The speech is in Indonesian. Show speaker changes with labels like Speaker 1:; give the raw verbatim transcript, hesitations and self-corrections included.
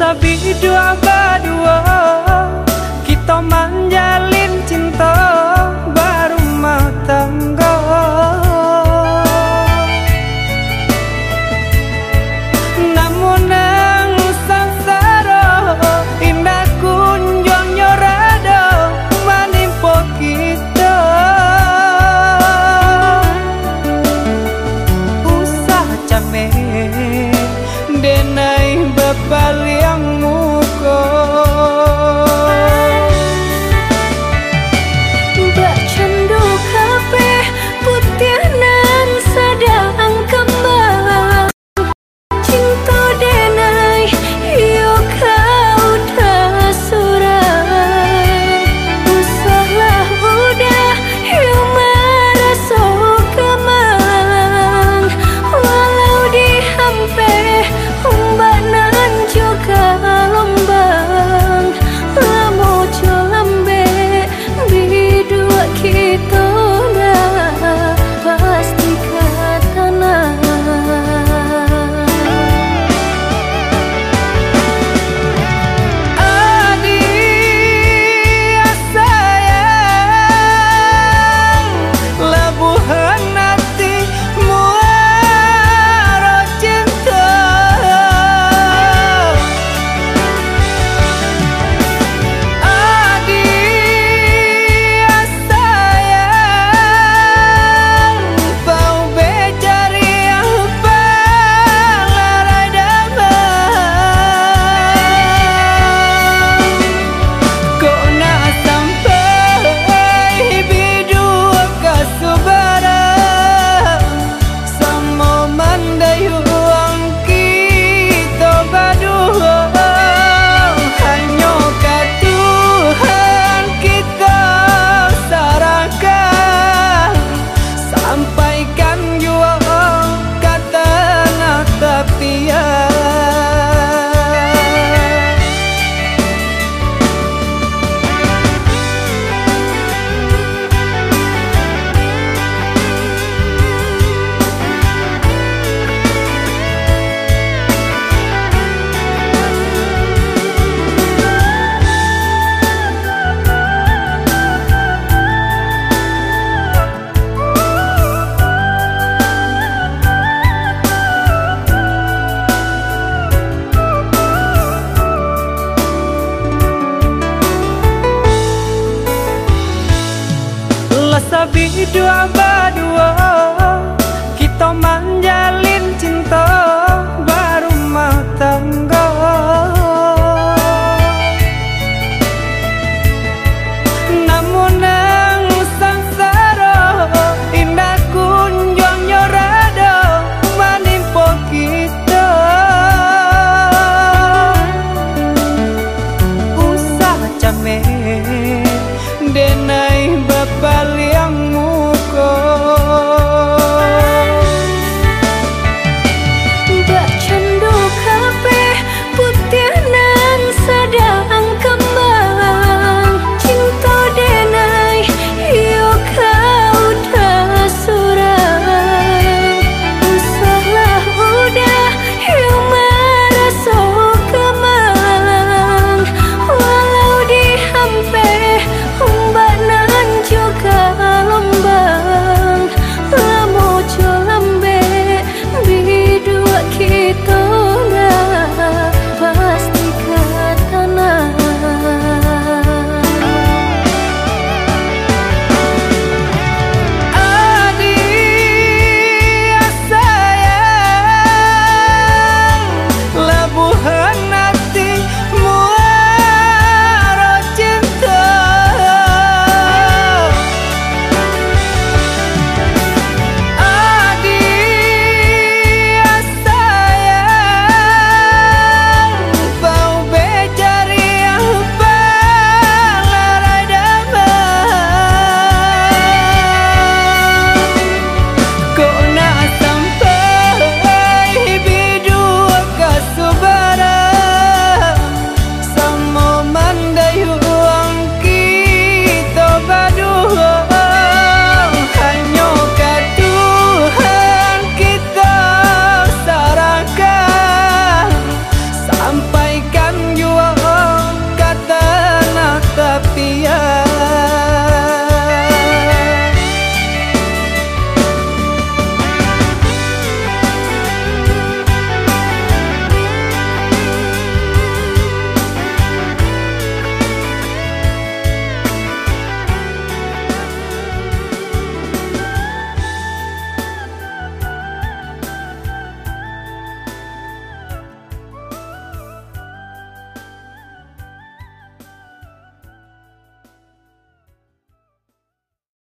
Speaker 1: sabi dua berdua kita menjalin cinta berumah tangga. Namun nang sangsara indah kunjung nyorada menimpa kita. Usah capek denai bepaliang muka.
Speaker 2: Mbak candu kafe putih nan sedang kembang. Cinta denai yo kau dah surah. Usahlah udah yo merasa kemang. Walau dihampe ombak nan juga lombang. Lamo colambe bidua kita dah pasti ke tanah.
Speaker 1: Adik sayang lebuhan hati muara cinta. Adik sayang bau becari apa larai damai. Kok nak sampai bidua kasubara sama mandayuang kita berdua. Hanya ke Tuhan kita serahkan, sampaikan jua kata nak tepian. Sabi dua